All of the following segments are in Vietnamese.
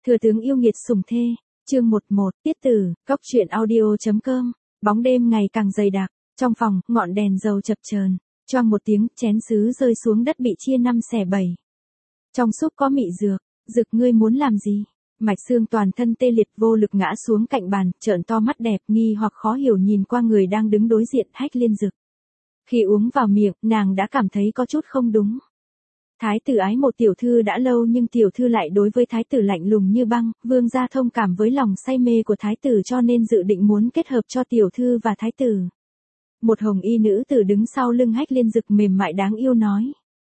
Thừa tướng yêu nghiệt sủng thê, chương 11, tiết tử, cóc truyện audio.com, bóng đêm ngày càng dày đặc, trong phòng, ngọn đèn dầu chập chờn, choang một tiếng, chén sứ rơi xuống đất bị chia 5/7. Trong súp có mị dược, Dực ngươi muốn làm gì? Mạch Sương toàn thân tê liệt vô lực ngã xuống cạnh bàn, trợn to mắt đẹp nghi hoặc khó hiểu nhìn qua người đang đứng đối diện Hách Liên Dực. Khi uống vào miệng, nàng đã cảm thấy có chút không đúng. Thái tử ái một tiểu thư đã lâu nhưng tiểu thư lại đối với thái tử lạnh lùng như băng, vương gia thông cảm với lòng say mê của thái tử cho nên dự định muốn kết hợp cho tiểu thư và thái tử. Một hồng y nữ tử đứng sau lưng Hách Liên Dực mềm mại đáng yêu nói.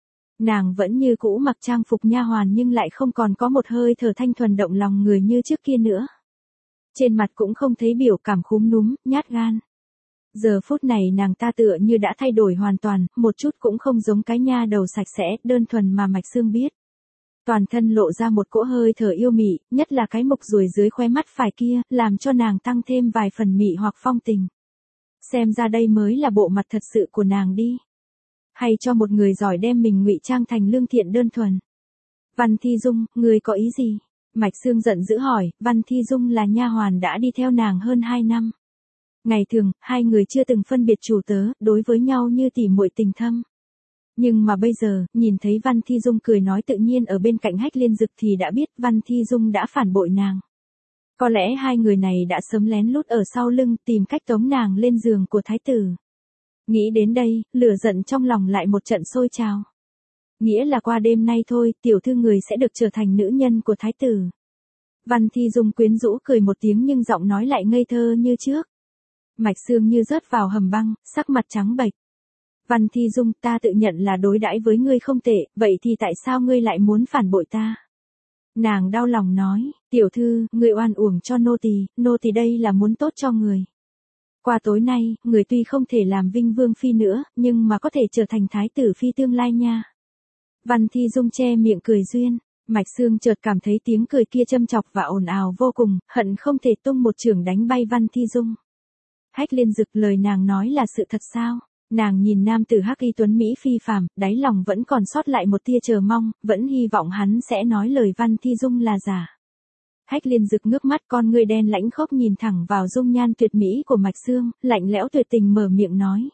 Nàng vẫn như cũ mặc trang phục nha hoàn nhưng lại không còn có một hơi thở thanh thuần động lòng người như trước kia nữa. Trên mặt cũng không thấy biểu cảm khúm núm, nhát gan. Giờ phút này nàng ta tựa như đã thay đổi hoàn toàn, một chút cũng không giống cái nha đầu sạch sẽ, đơn thuần mà Mạch Sương biết. Toàn thân lộ ra một cỗ hơi thở yêu mị, nhất là cái mục ruồi dưới khóe mắt phải kia, làm cho nàng tăng thêm vài phần mị hoặc phong tình. Xem ra đây mới là bộ mặt thật sự của nàng đi. Hay cho một người giỏi đem mình ngụy trang thành lương thiện đơn thuần. Văn Thi Dung, người có ý gì? Mạch Sương giận dữ hỏi, Văn Thi Dung là nha hoàn đã đi theo nàng hơn 2 năm. Ngày thường, hai người chưa từng phân biệt chủ tớ, đối với nhau như tỉ muội tình thâm. Nhưng mà bây giờ, nhìn thấy Văn Thi Dung cười nói tự nhiên ở bên cạnh Hách Liên Dực thì đã biết Văn Thi Dung đã phản bội nàng. Có lẽ hai người này đã sớm lén lút ở sau lưng tìm cách tống nàng lên giường của thái tử. Nghĩ đến đây, lửa giận trong lòng lại một trận sôi trào. Nghĩa là qua đêm nay thôi, tiểu thư người sẽ được trở thành nữ nhân của thái tử. Văn Thi Dung quyến rũ cười một tiếng nhưng giọng nói lại ngây thơ như trước. Mạch Sương như rớt vào hầm băng, sắc mặt trắng bệch. Văn Thi Dung, ta tự nhận là đối đãi với ngươi không tệ, vậy thì tại sao ngươi lại muốn phản bội ta? Nàng đau lòng nói, tiểu thư, ngươi oan uổng cho nô tỳ đây là muốn tốt cho người. Qua tối nay, người tuy không thể làm Vinh Vương Phi nữa, nhưng mà có thể trở thành Thái tử Phi tương lai nha. Văn Thi Dung che miệng cười duyên, Mạch Sương chợt cảm thấy tiếng cười kia châm chọc và ồn ào vô cùng, hận không thể tung một chưởng đánh bay Văn Thi Dung. Hách Liên Dực lời nàng nói là sự thật sao? Nàng nhìn nam tử hắc y tuấn Mỹ phi phàm, đáy lòng vẫn còn sót lại một tia chờ mong, vẫn hy vọng hắn sẽ nói lời Văn Thi Dung là giả. Hách Liên Dực ngước mắt con ngươi đen lãnh khốc nhìn thẳng vào dung nhan tuyệt mỹ của Mạch Sương, lạnh lẽo tuyệt tình mở miệng nói.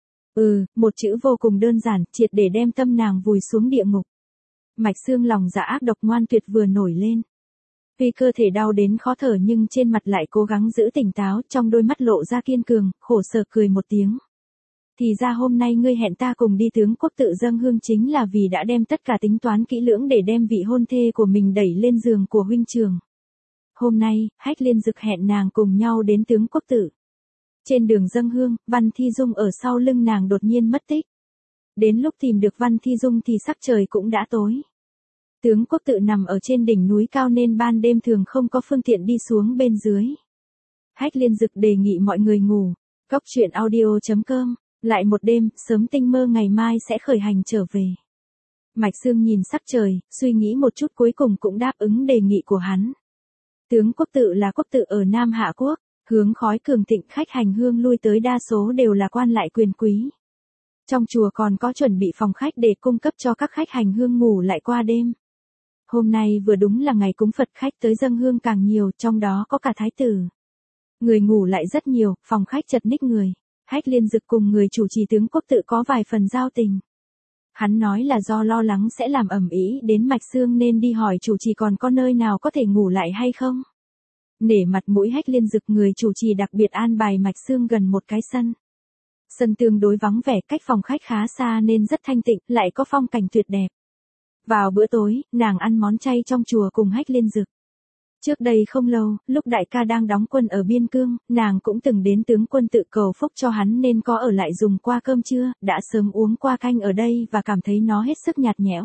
Một chữ vô cùng đơn giản, triệt để đem tâm nàng vùi xuống địa ngục. Mạch Sương lòng dạ ác độc ngoan tuyệt vừa nổi lên. Vì cơ thể đau đến khó thở nhưng trên mặt lại cố gắng giữ tỉnh táo, trong đôi mắt lộ ra kiên cường, khổ sở cười một tiếng. Thì ra hôm nay ngươi hẹn ta cùng đi tướng quốc tự dâng hương chính là vì đã đem tất cả tính toán kỹ lưỡng để đem vị hôn thê của mình đẩy lên giường của huynh trưởng. Hôm nay, Hách Liên Dực hẹn nàng cùng nhau đến tướng quốc tự. Trên đường dâng hương, Văn Thi Dung ở sau lưng nàng đột nhiên mất tích. Đến lúc tìm được Văn Thi Dung thì sắc trời cũng đã tối. Tướng quốc tự nằm ở trên đỉnh núi cao nên ban đêm thường không có phương tiện đi xuống bên dưới. Hách Liên Dực đề nghị mọi người ngủ. Cóc truyện audio.com, lại một đêm, sớm tinh mơ ngày mai sẽ khởi hành trở về. Mạch Sương nhìn sắc trời, suy nghĩ một chút cuối cùng cũng đáp ứng đề nghị của hắn. Tướng quốc tự là quốc tự ở Nam Hạ Quốc, hướng khói cường thịnh, khách hành hương lui tới đa số đều là quan lại quyền quý. Trong chùa còn có chuẩn bị phòng khách để cung cấp cho các khách hành hương ngủ lại qua đêm. Hôm nay vừa đúng là ngày cúng Phật khách tới dâng hương càng nhiều, trong đó có cả thái tử. Người ngủ lại rất nhiều, phòng khách chật ních người. Hách Liên Dực cùng người chủ trì tướng quốc tự có vài phần giao tình. Hắn nói là do lo lắng sẽ làm ầm ĩ đến Mạch Sương nên đi hỏi chủ trì còn có nơi nào có thể ngủ lại hay không. Nể mặt mũi Hách Liên Dực người chủ trì đặc biệt an bài Mạch Sương gần một cái sân. Sân tương đối vắng vẻ, cách phòng khách khá xa nên rất thanh tịnh, lại có phong cảnh tuyệt đẹp. Vào bữa tối, nàng ăn món chay trong chùa cùng Hách Liên Dực. Trước đây không lâu, lúc đại ca đang đóng quân ở biên cương, nàng cũng từng đến tướng quân tự cầu phúc cho hắn nên có ở lại dùng qua cơm trưa, đã sớm uống qua canh ở đây và cảm thấy nó hết sức nhạt nhẽo.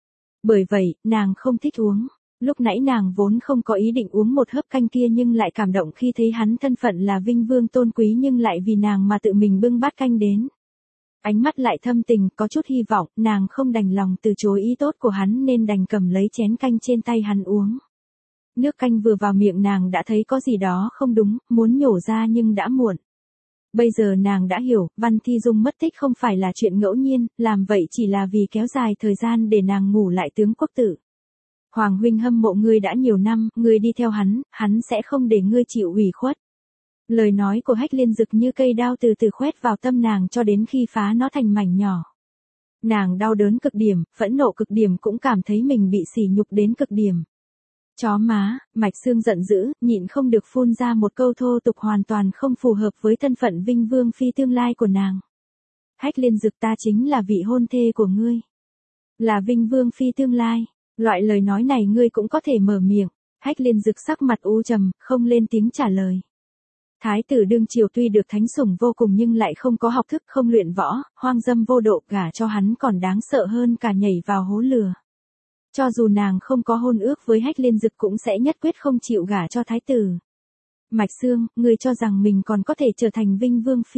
Bởi vậy, nàng không thích uống. Lúc nãy nàng vốn không có ý định uống một hớp canh kia nhưng lại cảm động khi thấy hắn thân phận là Vinh Vương tôn quý nhưng lại vì nàng mà tự mình bưng bát canh đến. Ánh mắt lại thâm tình, có chút hy vọng, nàng không đành lòng từ chối ý tốt của hắn nên đành cầm lấy chén canh trên tay hắn uống. Nước canh vừa vào miệng nàng đã thấy có gì đó không đúng, muốn nhổ ra nhưng đã muộn. Bây giờ nàng đã hiểu, Văn Thi Dung mất tích không phải là chuyện ngẫu nhiên, làm vậy chỉ là vì kéo dài thời gian để nàng ngủ lại tướng quốc tự. Hoàng huynh hâm mộ ngươi đã nhiều năm, ngươi đi theo hắn sẽ không để ngươi chịu ủy khuất. Lời nói của Hách Liên Dực như cây đao từ từ khoét vào tâm nàng cho đến khi phá nó thành mảnh nhỏ. Nàng đau đớn cực điểm, phẫn nộ cực điểm cũng cảm thấy mình bị sỉ nhục đến cực điểm. Chó má, Mạch Sương giận dữ, nhịn không được phun ra một câu thô tục hoàn toàn không phù hợp với thân phận Vinh Vương Phi tương lai của nàng. Hách Liên Dực, ta chính là vị hôn thê của ngươi. Là Vinh Vương Phi tương lai. Loại lời nói này ngươi cũng có thể mở miệng. Hách Liên Dực sắc mặt u trầm, không lên tiếng trả lời. Thái tử đương triều tuy được thánh sủng vô cùng nhưng lại không có học thức, không luyện võ, hoang dâm vô độ, gả cho hắn còn đáng sợ hơn cả nhảy vào hố lửa. Cho dù nàng không có hôn ước với Hách Liên Dực cũng sẽ nhất quyết không chịu gả cho thái tử. Mạch Sương, ngươi cho rằng mình còn có thể trở thành Vinh Vương Phi.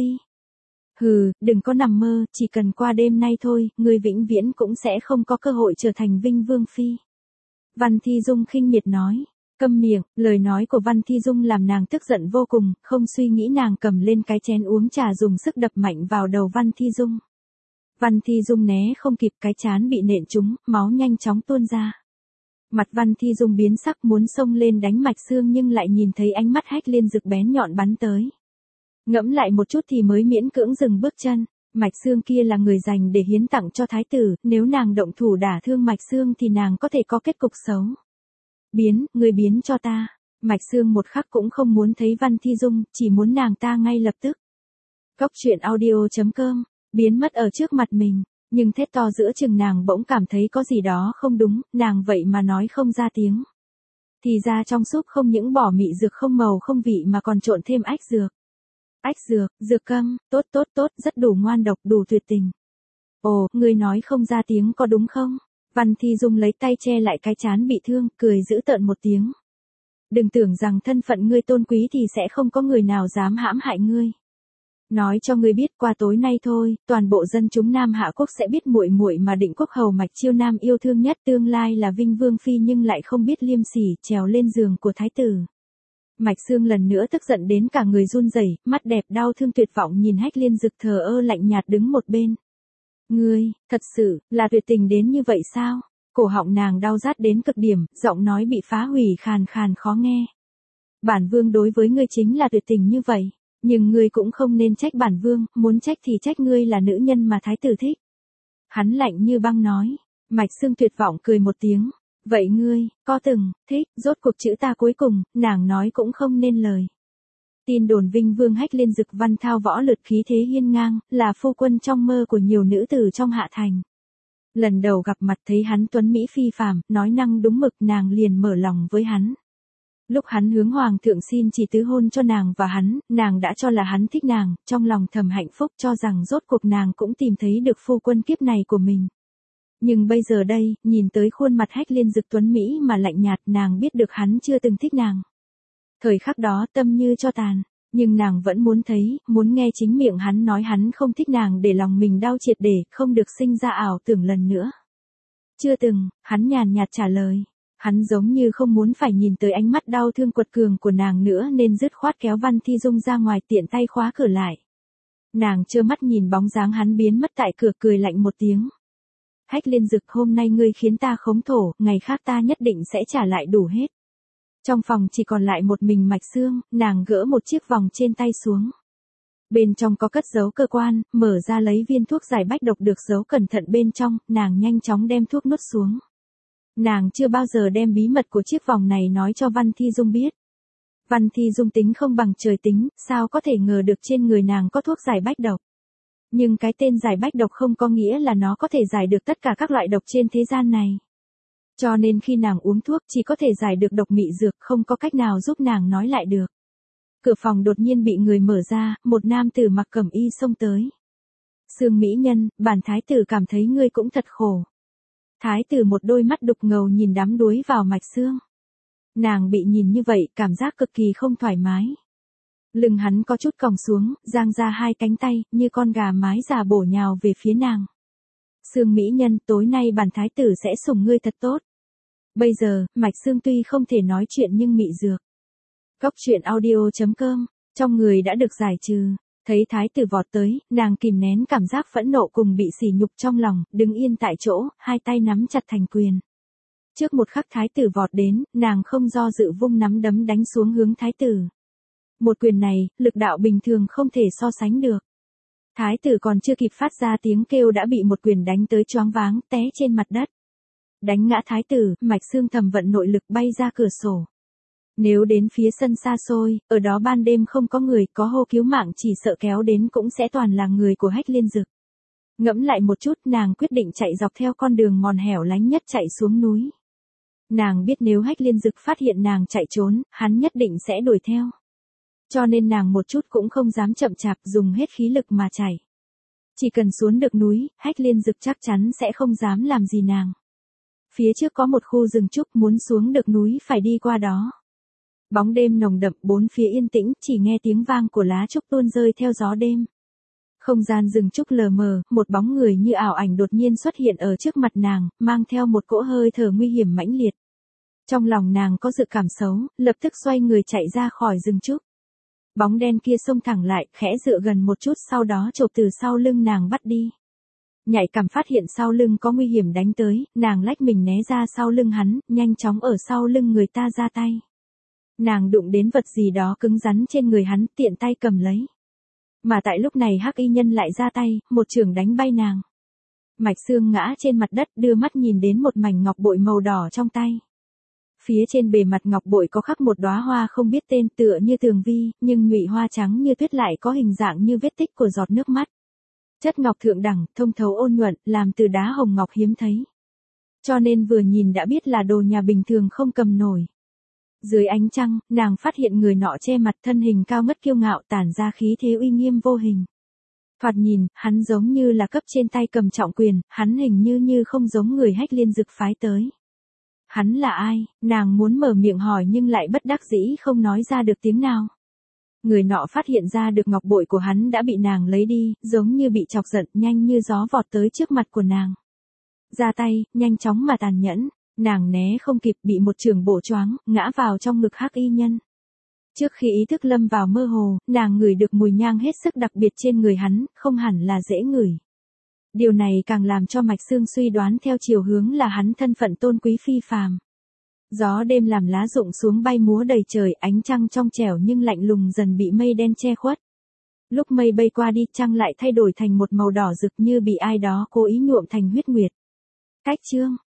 Hừ, đừng có nằm mơ, chỉ cần qua đêm nay thôi, ngươi vĩnh viễn cũng sẽ không có cơ hội trở thành Vinh Vương Phi. Văn Thi Dung khinh miệt nói. Câm miệng, lời nói của Văn Thi Dung làm nàng tức giận vô cùng, không suy nghĩ nàng cầm lên cái chén uống trà dùng sức đập mạnh vào đầu Văn Thi Dung. Văn Thi Dung né không kịp, cái trán bị nện trúng, máu nhanh chóng tuôn ra. Mặt Văn Thi Dung biến sắc muốn xông lên đánh Mạch Sương nhưng lại nhìn thấy ánh mắt Hách Liên Dực bén nhọn bắn tới. Ngẫm lại một chút thì mới miễn cưỡng dừng bước chân. Mạch Sương kia là người dành để hiến tặng cho thái tử, nếu nàng động thủ đả thương Mạch Sương thì nàng có thể có kết cục xấu. Người biến cho ta. Mạch Sương một khắc cũng không muốn thấy Văn Thi Dung, chỉ muốn nàng ta ngay lập tức. Cốc truyện audio.com, biến mất ở trước mặt mình, nhưng thét to giữa chừng nàng bỗng cảm thấy có gì đó không đúng, nàng vậy mà nói không ra tiếng. Thì ra trong súp không những bỏ mị dược không màu không vị mà còn trộn thêm ách dược. Ách dược, dược câm, tốt, rất đủ ngoan độc, đủ tuyệt tình. Ồ, ngươi nói không ra tiếng có đúng không? Văn Thi Dung lấy tay che lại cái trán bị thương, cười dữ tợn một tiếng. Đừng tưởng rằng thân phận ngươi tôn quý thì sẽ không có người nào dám hãm hại ngươi. Nói cho ngươi biết, qua tối nay thôi, toàn bộ dân chúng Nam Hạ Quốc sẽ biết muội muội mà Định Quốc hầu Mạch Chiêu Nam yêu thương nhất tương lai là Vinh Vương Phi nhưng lại không biết liêm sỉ, trèo lên giường của thái tử. Mạch Sương lần nữa tức giận đến cả người run rẩy, mắt đẹp đau thương tuyệt vọng nhìn Hách Liên Dực thờ ơ lạnh nhạt đứng một bên. Ngươi, thật sự, là tuyệt tình đến như vậy sao? Cổ họng nàng đau rát đến cực điểm, giọng nói bị phá hủy khàn khàn khó nghe. Bản vương đối với ngươi chính là tuyệt tình như vậy, nhưng ngươi cũng không nên trách bản vương, muốn trách thì trách ngươi là nữ nhân mà thái tử thích. Hắn lạnh như băng nói. Mạch Sương tuyệt vọng cười một tiếng. Vậy ngươi, có từng, thích, rốt cuộc chữ ta cuối cùng, nàng nói cũng không nên lời. Tin đồn Vinh Vương Hách Liên Dực văn thao võ lượt khí thế hiên ngang, là phu quân trong mơ của nhiều nữ tử trong Hạ Thành. Lần đầu gặp mặt thấy hắn tuấn mỹ phi phàm, nói năng đúng mực nàng liền mở lòng với hắn. Lúc hắn hướng hoàng thượng xin chỉ tứ hôn cho nàng và nàng đã cho là hắn thích nàng, trong lòng thầm hạnh phúc cho rằng rốt cuộc nàng cũng tìm thấy được phu quân kiếp này của mình. Nhưng bây giờ đây, nhìn tới khuôn mặt Hách Liên Dực tuấn mỹ mà lạnh nhạt, nàng biết được hắn chưa từng thích nàng. Thời khắc đó tâm như cho tàn, nhưng nàng vẫn muốn thấy, muốn nghe chính miệng hắn nói hắn không thích nàng để lòng mình đau triệt để, không được sinh ra ảo tưởng lần nữa. Chưa từng, hắn nhàn nhạt trả lời. Hắn giống như không muốn phải nhìn tới ánh mắt đau thương quật cường của nàng nữa nên dứt khoát kéo Văn Thi Dung ra ngoài tiện tay khóa cửa lại. Nàng trơ mắt nhìn bóng dáng hắn biến mất tại cửa cười lạnh một tiếng. Hách Liên Dực, hôm nay ngươi khiến ta khống thổ, ngày khác ta nhất định sẽ trả lại đủ hết. Trong phòng chỉ còn lại một mình Mạch Sương, nàng gỡ một chiếc vòng trên tay xuống. Bên trong có cất giấu cơ quan, mở ra lấy viên thuốc giải bách độc được giấu cẩn thận bên trong, nàng nhanh chóng đem thuốc nuốt xuống. Nàng chưa bao giờ đem bí mật của chiếc vòng này nói cho Văn Thi Dung biết. Văn Thi Dung tính không bằng trời tính, sao có thể ngờ được trên người nàng có thuốc giải bách độc. Nhưng cái tên giải bách độc không có nghĩa là nó có thể giải được tất cả các loại độc trên thế gian này. Cho nên khi nàng uống thuốc chỉ có thể giải được độc mị dược, không có cách nào giúp nàng nói lại được. Cửa phòng đột nhiên bị người mở ra, một nam tử mặc cẩm y xông tới. Sương mỹ nhân, bản thái tử cảm thấy ngươi cũng thật khổ. Thái tử một đôi mắt đục ngầu nhìn đắm đuối vào Mạch Sương. Nàng bị nhìn như vậy, cảm giác cực kỳ không thoải mái. Lưng hắn có chút còng xuống, giang ra hai cánh tay, như con gà mái già bổ nhào về phía nàng. Sương mỹ nhân, tối nay bản thái tử sẽ sủng ngươi thật tốt. Bây giờ, Mạch Sương tuy không thể nói chuyện nhưng mị dược. Cốc truyện audio.com, trong người đã được giải trừ. Thấy thái tử vọt tới, nàng kìm nén cảm giác phẫn nộ cùng bị sỉ nhục trong lòng, đứng yên tại chỗ, hai tay nắm chặt thành quyền. Trước một khắc thái tử vọt đến, nàng không do dự vung nắm đấm đánh xuống hướng thái tử. Một quyền này, lực đạo bình thường không thể so sánh được. Thái tử còn chưa kịp phát ra tiếng kêu đã bị một quyền đánh tới choáng váng, té trên mặt đất. Đánh ngã thái tử, Mạch Sương thầm vận nội lực bay ra cửa sổ. Nếu đến phía sân xa xôi, ở đó ban đêm không có người, có hô cứu mạng chỉ sợ kéo đến cũng sẽ toàn là người của Hách Liên Dực. Ngẫm lại một chút, nàng quyết định chạy dọc theo con đường mòn hẻo lánh nhất chạy xuống núi. Nàng biết nếu Hách Liên Dực phát hiện nàng chạy trốn, hắn nhất định sẽ đuổi theo. Cho nên nàng một chút cũng không dám chậm chạp, dùng hết khí lực mà chạy. Chỉ cần xuống được núi, Hách Liên Dực chắc chắn sẽ không dám làm gì nàng. Phía trước có một khu rừng trúc, muốn xuống được núi phải đi qua đó. Bóng đêm nồng đậm, bốn phía yên tĩnh, chỉ nghe tiếng vang của lá trúc tuôn rơi theo gió đêm. Không gian rừng trúc lờ mờ, một bóng người như ảo ảnh đột nhiên xuất hiện ở trước mặt nàng, mang theo một cỗ hơi thở nguy hiểm mãnh liệt. Trong lòng nàng có dự cảm xấu, lập tức xoay người chạy ra khỏi rừng trúc. Bóng đen kia xông thẳng lại, khẽ dựa gần một chút, sau đó chộp từ sau lưng nàng bắt đi. Nhạy cảm phát hiện sau lưng có nguy hiểm đánh tới, nàng lách mình né ra sau lưng hắn, nhanh chóng ở sau lưng người ta ra tay. Nàng đụng đến vật gì đó cứng rắn trên người hắn, tiện tay cầm lấy. Mà tại lúc này Hắc Y Nhân lại ra tay, một chưởng đánh bay nàng. Mạch Sương ngã trên mặt đất, đưa mắt nhìn đến một mảnh ngọc bội màu đỏ trong tay. Phía trên bề mặt ngọc bội có khắc một đóa hoa không biết tên, tựa như tường vi, nhưng nhụy hoa trắng như tuyết lại có hình dạng như vết tích của giọt nước mắt. Chất ngọc thượng đẳng, thông thấu ôn nhuận, làm từ đá hồng ngọc hiếm thấy. Cho nên vừa nhìn đã biết là đồ nhà bình thường không cầm nổi. Dưới ánh trăng, nàng phát hiện người nọ che mặt, thân hình cao ngất kiêu ngạo, tản ra khí thế uy nghiêm vô hình. Thoạt nhìn, hắn giống như là cấp trên tay cầm trọng quyền, hắn hình như không giống người Hách Liên Dực phái tới. Hắn là ai? Nàng muốn mở miệng hỏi nhưng lại bất đắc dĩ không nói ra được tiếng nào. Người nọ phát hiện ra được ngọc bội của hắn đã bị nàng lấy đi, giống như bị chọc giận, nhanh như gió vọt tới trước mặt của nàng. Ra tay, nhanh chóng mà tàn nhẫn, nàng né không kịp, bị một chưởng bổ choáng, ngã vào trong ngực Hắc Y Nhân. Trước khi ý thức lâm vào mơ hồ, nàng ngửi được mùi nhang hết sức đặc biệt trên người hắn, không hẳn là dễ ngửi. Điều này càng làm cho Mạch Sương suy đoán theo chiều hướng là hắn thân phận tôn quý phi phàm. Gió đêm làm lá rụng xuống bay múa đầy trời, ánh trăng trong trẻo nhưng lạnh lùng dần bị mây đen che khuất. Lúc mây bay qua đi, trăng lại thay đổi thành một màu đỏ rực như bị ai đó cố ý nhuộm thành huyết nguyệt. Cách chương